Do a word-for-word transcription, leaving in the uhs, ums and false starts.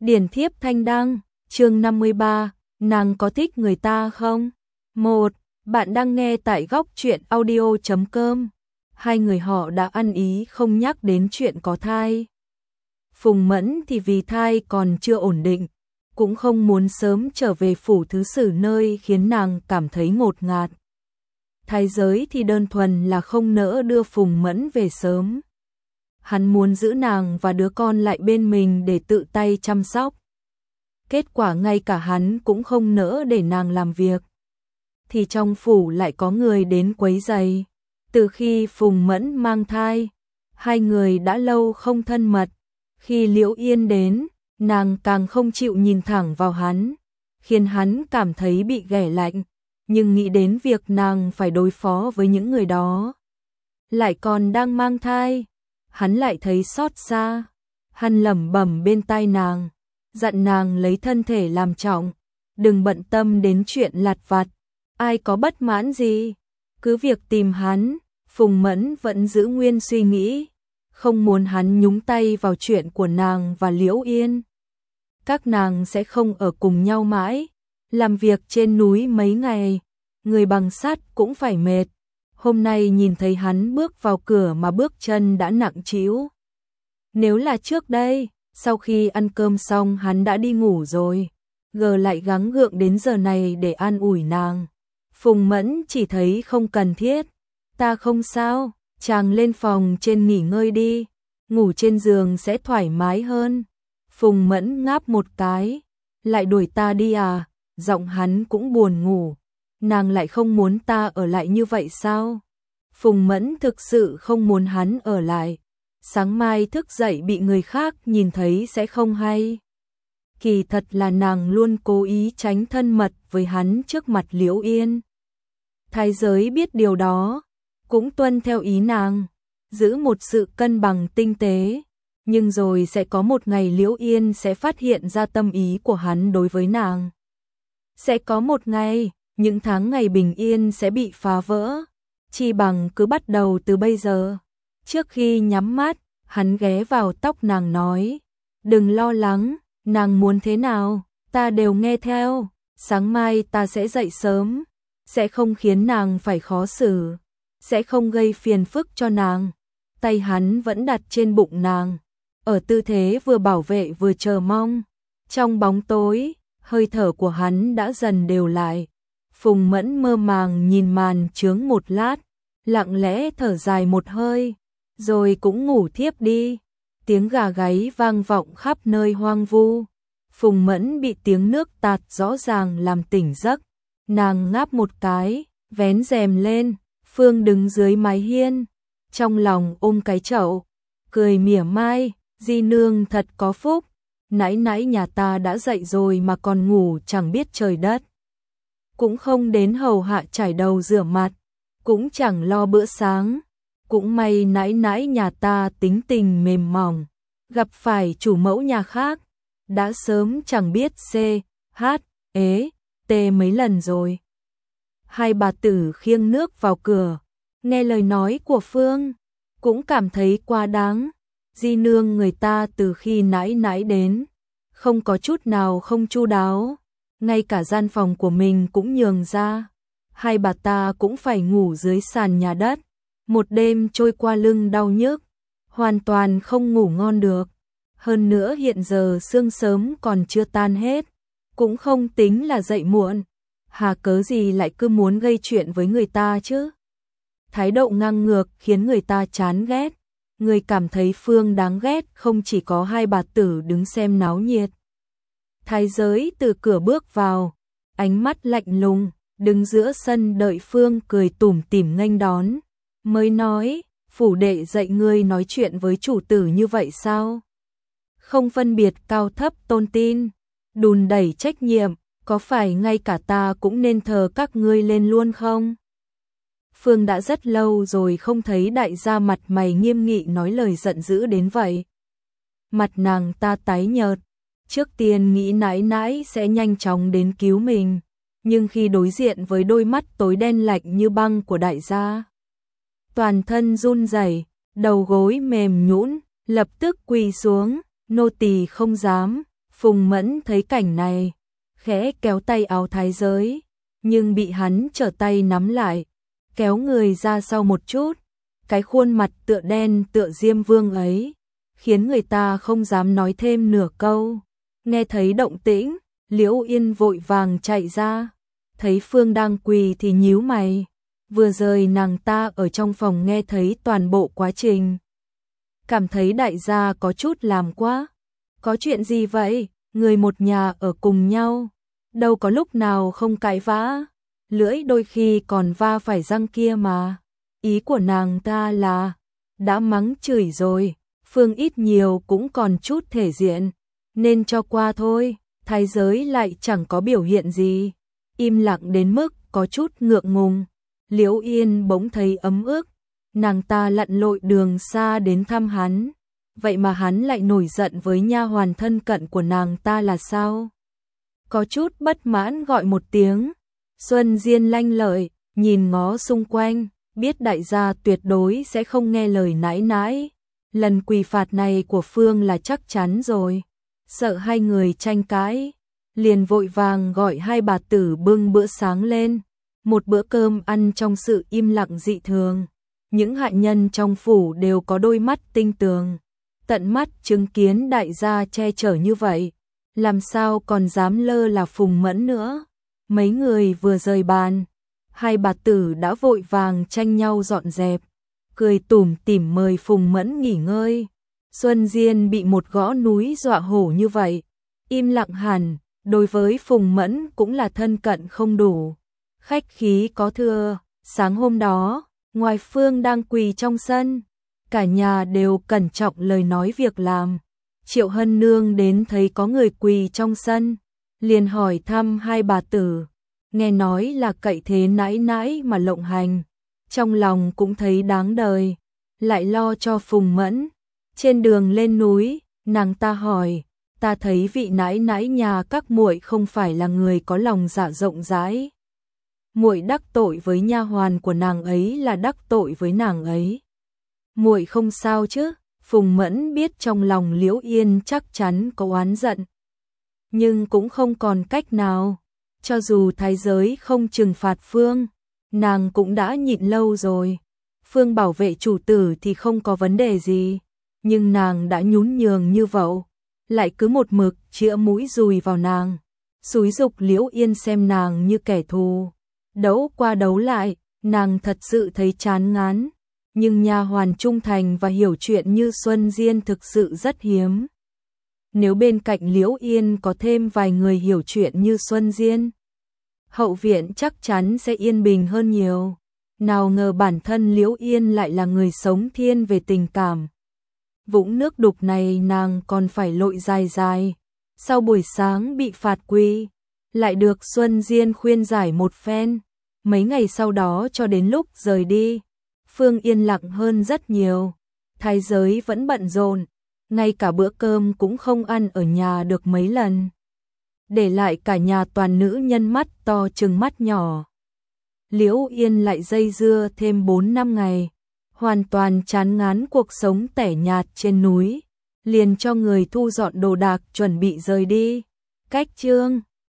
Điển thiếp thanh đăng, chương năm mươi ba, nàng có thích người ta không? một. Bạn đang nghe tại góc truyện audio chấm com. Hai người họ đã ăn ý không nhắc đến chuyện có thai. Phùng Mẫn thì vì thai còn chưa ổn định, cũng không muốn sớm trở về phủ thứ sử nơi khiến nàng cảm thấy ngột ngạt. Thái Giới thì đơn thuần là không nỡ đưa Phùng Mẫn về sớm. Hắn muốn giữ nàng và đứa con lại bên mình để tự tay chăm sóc. Kết quả ngay cả hắn cũng không nỡ để nàng làm việc. Thì trong phủ lại có người đến quấy rầy. Từ khi Phùng Mẫn mang thai, hai người đã lâu không thân mật. Khi Liễu Yên đến, nàng càng không chịu nhìn thẳng vào hắn, khiến hắn cảm thấy bị ghẻ lạnh. Nhưng nghĩ đến việc nàng phải đối phó với những người đó, lại còn đang mang thai, hắn lại thấy xót xa. Hắn lẩm bẩm bên tai nàng, dặn nàng lấy thân thể làm trọng, đừng bận tâm đến chuyện lặt vặt. Ai có bất mãn gì, cứ việc tìm hắn. Phùng Mẫn vẫn giữ nguyên suy nghĩ, không muốn hắn nhúng tay vào chuyện của nàng và Liễu Yên. Các nàng sẽ không ở cùng nhau mãi, làm việc trên núi mấy ngày, người bằng sắt cũng phải mệt. Hôm nay nhìn thấy hắn bước vào cửa mà bước chân đã nặng trĩu. Nếu là trước đây, sau khi ăn cơm xong hắn đã đi ngủ rồi, gờ lại gắng gượng đến giờ này để an ủi nàng. Phùng Mẫn chỉ thấy không cần thiết. Ta không sao, chàng lên phòng trên nghỉ ngơi đi, ngủ trên giường sẽ thoải mái hơn. Phùng Mẫn ngáp một cái, lại đuổi ta đi à? Giọng hắn cũng buồn ngủ. Nàng lại không muốn ta ở lại như vậy sao? Phùng Mẫn thực sự không muốn hắn ở lại. Sáng mai thức dậy bị người khác nhìn thấy sẽ không hay. Kỳ thật là nàng luôn cố ý tránh thân mật với hắn trước mặt Liễu Yên. Thái Giới biết điều đó, cũng tuân theo ý nàng, giữ một sự cân bằng tinh tế. Nhưng rồi sẽ có một ngày Liễu Yên sẽ phát hiện ra tâm ý của hắn đối với nàng. Sẽ có một ngày, những tháng ngày bình yên sẽ bị phá vỡ. Chi bằng cứ bắt đầu từ bây giờ. Trước khi nhắm mắt, hắn ghé vào tóc nàng nói, đừng lo lắng, nàng muốn thế nào, ta đều nghe theo. Sáng mai ta sẽ dậy sớm, sẽ không khiến nàng phải khó xử, sẽ không gây phiền phức cho nàng. Tay hắn vẫn đặt trên bụng nàng, ở tư thế vừa bảo vệ vừa chờ mong. Trong bóng tối, hơi thở của hắn đã dần đều lại. Phùng Mẫn mơ màng nhìn màn chướng một lát, lặng lẽ thở dài một hơi, rồi cũng ngủ thiếp đi. Tiếng gà gáy vang vọng khắp nơi hoang vu. Phùng Mẫn bị tiếng nước tạt rõ ràng làm tỉnh giấc. Nàng ngáp một cái, vén rèm lên. Phương đứng dưới mái hiên, trong lòng ôm cái chậu, cười mỉa mai, di nương thật có phúc. Nãy nãy nhà ta đã dậy rồi mà còn ngủ chẳng biết trời đất. Cũng không đến hầu hạ chải đầu rửa mặt, cũng chẳng lo bữa sáng. Cũng may nãy nãy nhà ta tính tình mềm mỏng, gặp phải chủ mẫu nhà khác, đã sớm chẳng biết c, h, ế, t mấy lần rồi. Hai bà tử khiêng nước vào cửa, nghe lời nói của Phương, cũng cảm thấy quá đáng. Di nương người ta từ khi nãy nãy đến, không có chút nào không chu đáo, ngay cả gian phòng của mình cũng nhường ra. Hai bà ta cũng phải ngủ dưới sàn nhà đất, một đêm trôi qua lưng đau nhức, hoàn toàn không ngủ ngon được. Hơn nữa hiện giờ sương sớm còn chưa tan hết, cũng không tính là dậy muộn. Hà cớ gì lại cứ muốn gây chuyện với người ta chứ? Thái độ ngang ngược khiến người ta chán ghét. Người cảm thấy Phương đáng ghét không chỉ có hai bà tử đứng xem náo nhiệt. Thái Giới từ cửa bước vào, ánh mắt lạnh lùng, đứng giữa sân đợi Phương cười tủm tỉm nghênh đón. Mới nói, phủ đệ dạy ngươi nói chuyện với chủ tử như vậy sao? Không phân biệt cao thấp tôn tin, đùn đẩy trách nhiệm. Có phải ngay cả ta cũng nên thờ các ngươi lên luôn không? Phương đã rất lâu rồi không thấy đại gia mặt mày nghiêm nghị nói lời giận dữ đến vậy. Mặt nàng ta tái nhợt, trước tiên nghĩ nãi nãi sẽ nhanh chóng đến cứu mình, nhưng khi đối diện với đôi mắt tối đen lạnh như băng của đại gia, toàn thân run rẩy, đầu gối mềm nhũn, lập tức quỳ xuống, nô tỳ không dám. Phùng Mẫn thấy cảnh này, khẽ kéo tay áo Thái Giới, nhưng bị hắn trở tay nắm lại, kéo người ra sau một chút, cái khuôn mặt tựa đen tựa Diêm Vương ấy, khiến người ta không dám nói thêm nửa câu. Nghe thấy động tĩnh, Liễu Yên vội vàng chạy ra, thấy Phương đang quỳ thì nhíu mày, vừa rời nàng ta ở trong phòng nghe thấy toàn bộ quá trình. Cảm thấy đại gia có chút làm quá. Có chuyện gì vậy? Người một nhà ở cùng nhau, đâu có lúc nào không cãi vã, lưỡi đôi khi còn va phải răng kia mà. Ý của nàng ta là, đã mắng chửi rồi, Phương ít nhiều cũng còn chút thể diện, nên cho qua thôi. Thái Giới lại chẳng có biểu hiện gì, im lặng đến mức có chút ngượng ngùng. Liễu Yên bỗng thấy ấm ức, nàng ta lặn lội đường xa đến thăm hắn, vậy mà hắn lại nổi giận với nha hoàn thân cận của nàng ta là sao? Có chút bất mãn gọi một tiếng. Xuân Diên lanh lợi, nhìn ngó xung quanh, biết đại gia tuyệt đối sẽ không nghe lời nãi nãi. Lần quỳ phạt này của Phương là chắc chắn rồi. Sợ hai người tranh cãi, liền vội vàng gọi hai bà tử bưng bữa sáng lên. Một bữa cơm ăn trong sự im lặng dị thường. Những hạ nhân trong phủ đều có đôi mắt tinh tường, tận mắt chứng kiến đại gia che chở như vậy, làm sao còn dám lơ là Phùng Mẫn nữa. Mấy người vừa rời bàn, hai bà tử đã vội vàng tranh nhau dọn dẹp, cười tủm tỉm mời Phùng Mẫn nghỉ ngơi. Xuân Diên bị một gõ núi dọa hổ như vậy, im lặng hẳn, đối với Phùng Mẫn cũng là thân cận không đủ, khách khí có thừa. Sáng hôm đó, ngoài Phương đang quỳ trong sân, cả nhà đều cẩn trọng lời nói việc làm. Triệu Hân Nương đến thấy có người quỳ trong sân, liền hỏi thăm hai bà tử, nghe nói là cậy thế nãi nãi mà lộng hành, trong lòng cũng thấy đáng đời, lại lo cho Phùng Mẫn. Trên đường lên núi, nàng ta hỏi, ta thấy vị nãi nãi nhà các muội không phải là người có lòng dạ rộng rãi. Muội đắc tội với nha hoàn của nàng ấy là đắc tội với nàng ấy. Muội không sao chứ? Phùng Mẫn biết trong lòng Liễu Yên chắc chắn có oán giận, nhưng cũng không còn cách nào. Cho dù Thái Giới không trừng phạt Phương, nàng cũng đã nhịn lâu rồi. Phương bảo vệ chủ tử thì không có vấn đề gì, nhưng nàng đã nhún nhường như vậy, lại cứ một mực chĩa mũi dùi vào nàng, xúi giục Liễu Yên xem nàng như kẻ thù. Đấu qua đấu lại, nàng thật sự thấy chán ngán, nhưng nha hoàn trung thành và hiểu chuyện như Xuân Diên thực sự rất hiếm. Nếu bên cạnh Liễu Yên có thêm vài người hiểu chuyện như Xuân Diên, hậu viện chắc chắn sẽ yên bình hơn nhiều. Nào ngờ bản thân Liễu Yên lại là người sống thiên về tình cảm. Vũng nước đục này nàng còn phải lội dài dài. Sau buổi sáng bị phạt quỳ, lại được Xuân Diên khuyên giải một phen. Mấy ngày sau đó cho đến lúc rời đi, Phương yên lặng hơn rất nhiều. Thái Giới vẫn bận rộn, ngay cả bữa cơm cũng không ăn ở nhà được mấy lần, để lại cả nhà toàn nữ nhân mắt to chừng mắt nhỏ. Liễu Yên lại dây dưa thêm bốn năm ngày, hoàn toàn chán ngán cuộc sống tẻ nhạt trên núi, liền cho người thu dọn đồ đạc chuẩn bị rời đi. Cách chương